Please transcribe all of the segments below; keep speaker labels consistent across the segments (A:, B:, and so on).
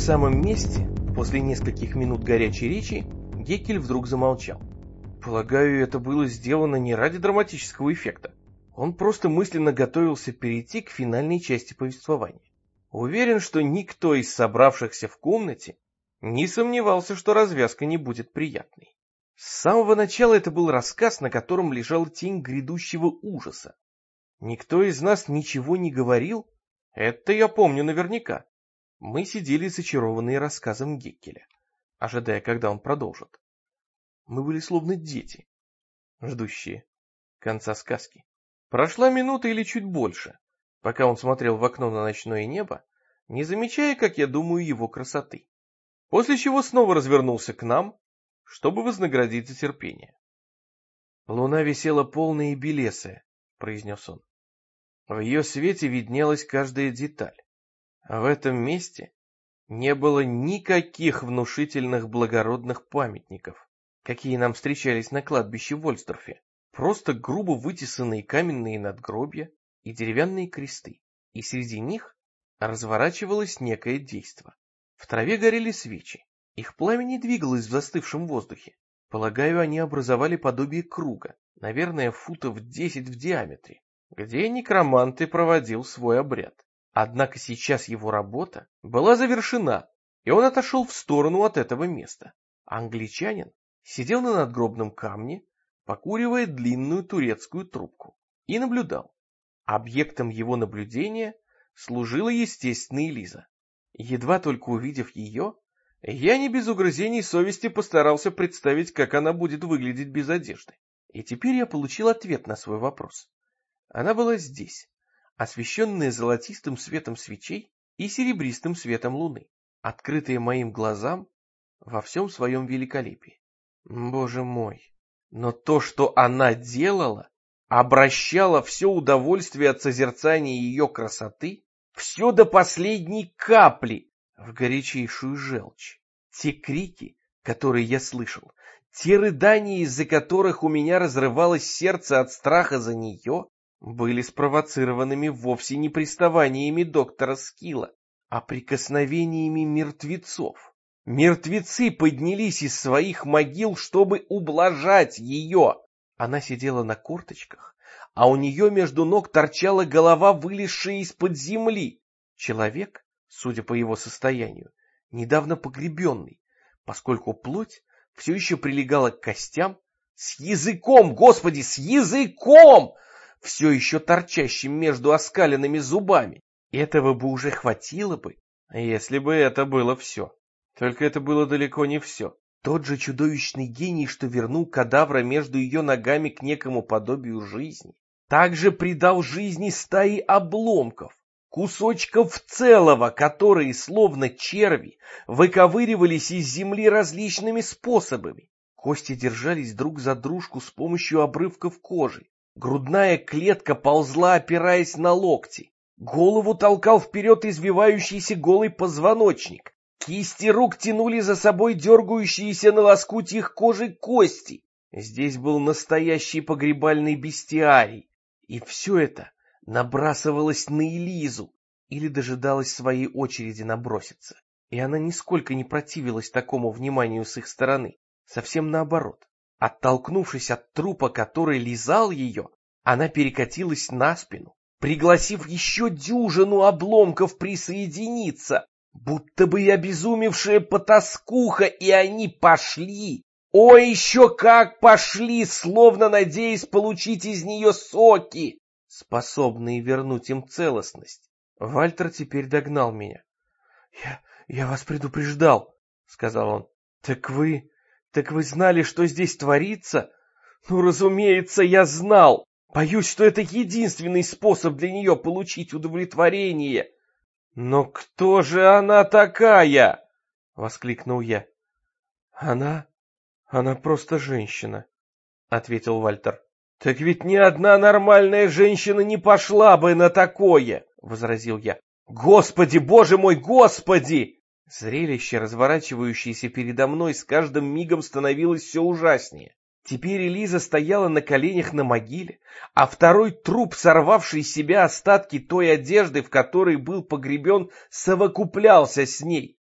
A: самом месте, после нескольких минут горячей речи, Геккель вдруг замолчал. Полагаю, это было сделано не ради драматического эффекта. Он просто мысленно готовился перейти к финальной части повествования. Уверен, что никто из собравшихся в комнате не сомневался, что развязка не будет приятной. С самого начала это был рассказ, на котором лежала тень грядущего ужаса. Никто из нас ничего не говорил, это я помню наверняка. Мы сидели зачарованные рассказом Геккеля, ожидая, когда он продолжит. Мы были словно дети, ждущие конца сказки. Прошла минута или чуть больше, пока он смотрел в окно на ночное небо, не замечая, как я думаю, его красоты. После чего снова развернулся к нам, чтобы вознаградить за терпение. «Луна висела полная и белесая», — произнес он. В ее свете виднелась каждая деталь. А в этом месте не было никаких внушительных благородных памятников, какие нам встречались на кладбище в Вольсдорфе. Просто грубо вытесанные каменные надгробья и деревянные кресты. И среди них разворачивалось некое действо. В траве горели свечи. Их пламя не двигалось в застывшем воздухе. Полагаю, они образовали подобие круга, наверное, футов 10 в диаметре, где некромант и проводил свой обряд. Однако сейчас его работа была завершена, и он отошел в сторону от этого места. Англичанин сидел на надгробном камне, покуривая длинную турецкую трубку, и наблюдал. Объектом его наблюдения служила, естественно, Элиза. Едва только увидев ее, я не без угрызений совести постарался представить, как она будет выглядеть без одежды. И теперь я получил ответ на свой вопрос. Она была здесь, освещенная золотистым светом свечей и серебристым светом луны, открытая моим глазам во всем своем великолепии. Боже мой! Но то, что она делала, обращало все удовольствие от созерцания ее красоты, все до последней капли, в горячейшую желчь. Те крики, которые я слышал, те рыдания, из-за которых у меня разрывалось сердце от страха за нее, были спровоцированными вовсе не приставаниями доктора Скилла, а прикосновениями мертвецов. Мертвецы поднялись из своих могил, чтобы ублажать ее. Она сидела на корточках, а у нее между ног торчала голова, вылезшая из-под земли. Человек, судя по его состоянию, недавно погребенный, поскольку плоть все еще прилегала к костям, с языком, Господи, с языком, все еще торчащим между оскаленными зубами. Этого бы уже хватило бы, если бы это было все. Только это было далеко не все. Тот же чудовищный гений, что вернул кадавра между ее ногами к некому подобию жизни, также придал жизни стаи обломков, кусочков целого, которые, словно черви, выковыривались из земли различными способами. Кости держались друг за дружку с помощью обрывков кожи. Грудная клетка ползла, опираясь на локти. Голову толкал вперед извивающийся голый позвоночник. Кисти рук тянули за собой дергающиеся на лоскутьях кожи кости. Здесь был настоящий погребальный бестиарий. И все это набрасывалось на Элизу или дожидалось своей очереди наброситься. И она нисколько не противилась такому вниманию с их стороны. Совсем наоборот. Оттолкнувшись от трупа, который лизал ее, она перекатилась на спину, пригласив еще дюжину обломков присоединиться, будто бы и обезумевшая потаскуха, и они пошли. О, еще как пошли, словно надеясь получить из нее соки, способные вернуть им целостность. Вальтер теперь догнал меня. Я вас предупреждал, — сказал он. Так вы знали, что здесь творится? Ну, разумеется, я знал. Боюсь, что это единственный способ для нее получить удовлетворение. Но кто же она такая? — воскликнул я. Она просто женщина, — ответил Вальтер. Так ведь ни одна нормальная женщина не пошла бы на такое, — возразил я. Господи, боже мой, Господи! Зрелище, разворачивающееся передо мной, с каждым мигом становилось все ужаснее. Теперь Элиза стояла на коленях на могиле, а второй труп, сорвавший с себя остатки той одежды, в которой был погребен, совокуплялся с ней.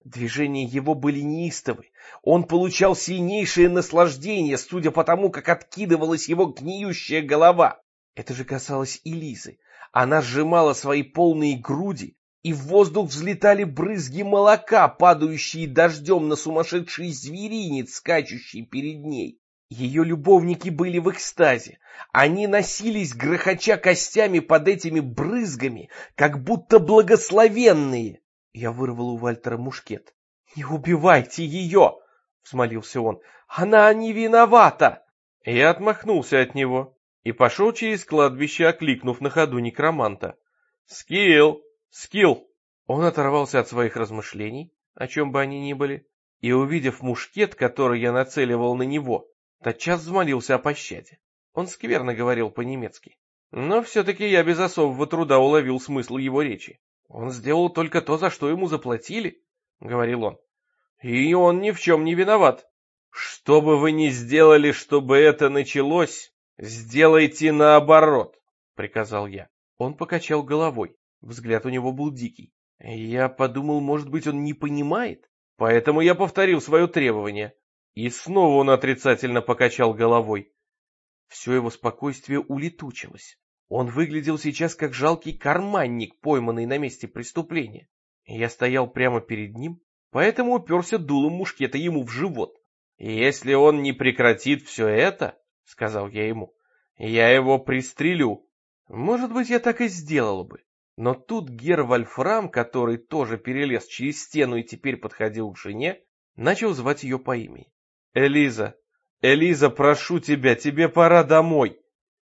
A: Движения его были неистовы. Он получал сильнейшее наслаждение, судя по тому, как откидывалась его гниющая голова. Это же касалось и Лизы. Она сжимала свои полные груди, и в воздух взлетали брызги молока, падающие дождем на сумасшедший зверинец, скачущий перед ней. Ее любовники были в экстазе. Они носились, грохоча костями под этими брызгами, как будто благословенные. Я вырвал у Вальтера мушкет. «Не убивайте ее!» — взмолился он. «Она не виновата!» Я отмахнулся от него и пошел через кладбище, окликнув на ходу некроманта. «Скилл! Скилл!» Он оторвался от своих размышлений, о чем бы они ни были, и, увидев мушкет, который я нацеливал на него, тотчас взмолился о пощаде. Он скверно говорил по-немецки, но все-таки я без особого труда уловил смысл его речи. «Он сделал только то, за что ему заплатили», — говорил он. «И он ни в чем не виноват. Что бы вы ни сделали, чтобы это началось, сделайте наоборот», — приказал я. Он покачал головой. Взгляд у него был дикий. Я подумал, может быть, он не понимает, поэтому я повторил свое требование. И снова он отрицательно покачал головой. Все его спокойствие улетучилось. Он выглядел сейчас как жалкий карманник, пойманный на месте преступления. Я стоял прямо перед ним, поэтому уперся дулом мушкета ему в живот. «Если он не прекратит все это, — сказал я ему, — я его пристрелю». Может быть, я так и сделал бы. Но тут герр Вольфрам, который тоже перелез через стену и теперь подходил к жене, начал звать ее по имени. «Элиза, Элиза, прошу тебя, тебе пора домой».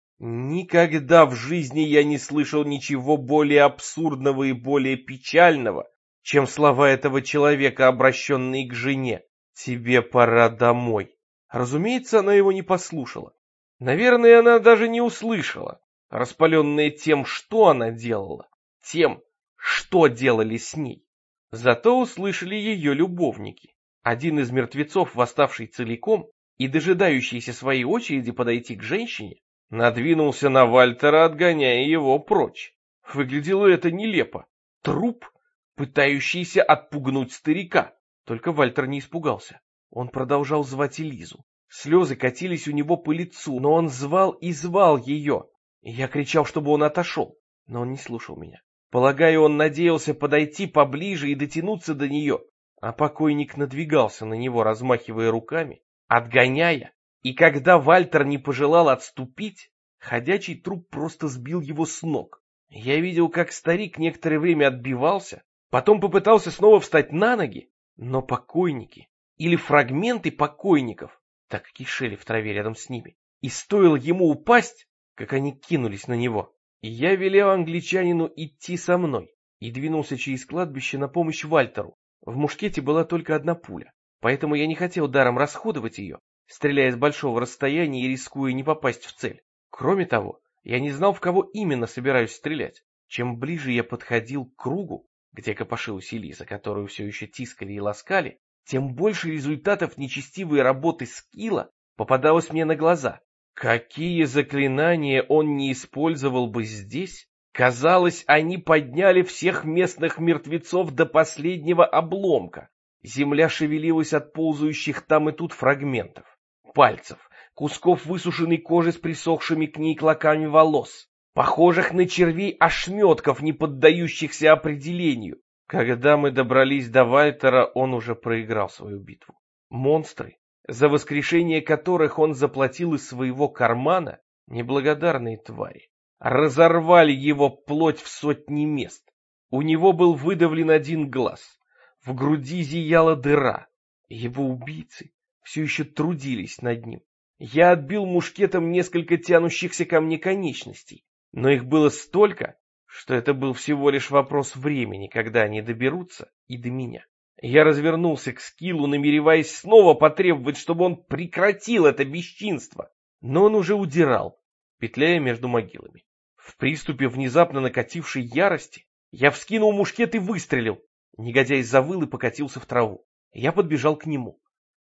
A: Никогда в жизни я не слышал ничего более абсурдного и более печального, чем слова этого человека, обращенные к жене. «Тебе пора домой». Разумеется, она его не послушала. Наверное, она даже не услышала, распаленная тем, что она делала, тем, что делали с ней. Зато услышали ее любовники. Один из мертвецов, восставший целиком и дожидающийся своей очереди подойти к женщине, надвинулся на Вальтера, отгоняя его прочь. Выглядело это нелепо. Труп, пытающийся отпугнуть старика. Только Вальтер не испугался. Он продолжал звать Элизу. Слезы катились у него по лицу, но он звал и звал ее. Я кричал, чтобы он отошел, но он не слушал меня. Полагаю, он надеялся подойти поближе и дотянуться до нее, а покойник надвигался на него, размахивая руками, отгоняя, и когда Вальтер не пожелал отступить, ходячий труп просто сбил его с ног. Я видел, как старик некоторое время отбивался, потом попытался снова встать на ноги, но покойники или фрагменты покойников так кишели в траве рядом с ними, и стоило ему упасть, как они кинулись на него. И я велел англичанину идти со мной и двинулся через кладбище на помощь Вальтеру. В мушкете была только одна пуля, поэтому я не хотел даром расходовать ее, стреляя с большого расстояния и рискуя не попасть в цель. Кроме того, я не знал, в кого именно собираюсь стрелять. Чем ближе я подходил к кругу, где копошилась Элиза, которую все еще тискали и ласкали, тем больше результатов нечестивой работы Скилла попадалось мне на глаза. Какие заклинания он не использовал бы здесь, казалось, они подняли всех местных мертвецов до последнего обломка. Земля шевелилась от ползающих там и тут фрагментов, пальцев, кусков высушенной кожи с присохшими к ней клоками волос, похожих на червей ошметков, не поддающихся определению. Когда мы добрались до Вальтера, он уже проиграл свою битву. Монстры, за воскрешение которых он заплатил из своего кармана, неблагодарные твари, разорвали его плоть в сотни мест. У него был выдавлен один глаз, в груди зияла дыра. Его убийцы все еще трудились над ним. Я отбил мушкетом несколько тянущихся ко мне конечностей, но их было столько, что это был всего лишь вопрос времени, когда они доберутся и до меня. Я развернулся к Скиллу, намереваясь снова потребовать, чтобы он прекратил это бесчинство. Но он уже удирал, петляя между могилами. В приступе внезапно накатившей ярости я вскинул мушкет и выстрелил. Негодяй завыл и покатился в траву. Я подбежал к нему.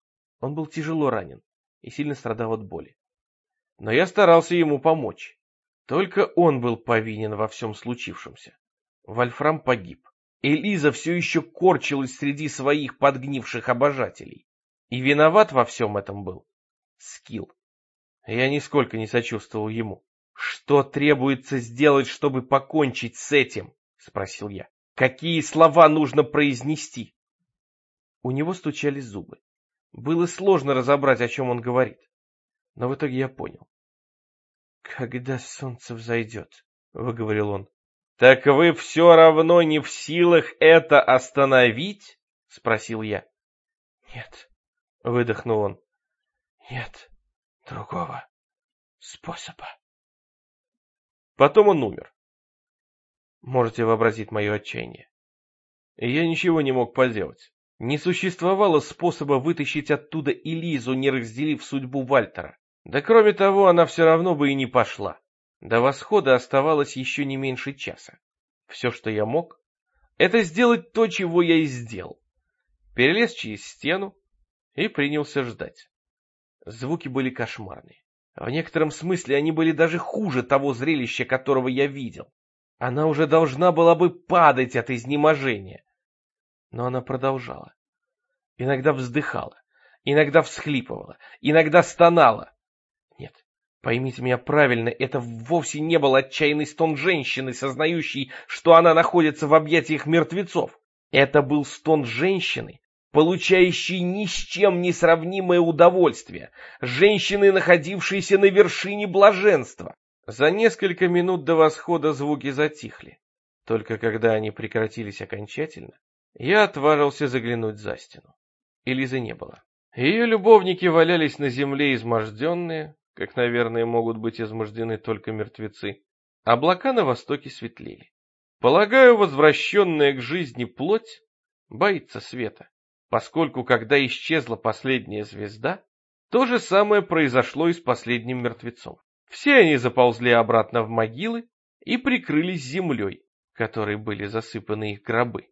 A: Он был тяжело ранен и сильно страдал от боли. Но я старался ему помочь. Только он был повинен во всем случившемся. Вольфрам погиб. Элиза все еще корчилась среди своих подгнивших обожателей. И виноват во всем этом был Скилл. Я нисколько не сочувствовал ему. «Что требуется сделать, чтобы покончить с этим?» — спросил я. «Какие слова нужно произнести?» У него стучали зубы. Было сложно разобрать, о чем он говорит. Но в итоге я понял. «Когда солнце взойдет», — выговорил он. «Так вы все равно не в силах это остановить?» — спросил я. «Нет», — выдохнул он. «Нет другого способа». Потом он умер. Можете вообразить мое отчаяние. И я ничего не мог поделать. Не существовало способа вытащить оттуда Элизу, не разделив судьбу Вальтера. Да кроме того, она все равно бы и не пошла. До восхода оставалось еще не меньше часа. Все, что я мог, это сделать то, чего я и сделал. Перелез через стену и принялся ждать. Звуки были кошмарные. В некотором смысле они были даже хуже того зрелища, которого я видел. Она уже должна была бы падать от изнеможения. Но она продолжала. Иногда вздыхала, иногда всхлипывала, иногда стонала. Нет, поймите меня правильно, это вовсе не был отчаянный стон женщины, сознающей, что она находится в объятиях мертвецов. Это был стон женщины, получающей ни с чем не сравнимое удовольствие, женщины, находившейся на вершине блаженства. За несколько минут до восхода звуки затихли. Только когда они прекратились окончательно, я отважился заглянуть за стену. Элизы не было. Ее любовники валялись на земле изможденные, как, наверное, могут быть измождены только мертвецы. Облака на востоке светлели. Полагаю, возвращенная к жизни плоть боится света, поскольку, когда исчезла последняя звезда, то же самое произошло и с последним мертвецом. Все они заползли обратно в могилы и прикрылись землей, которой были засыпаны их гробы.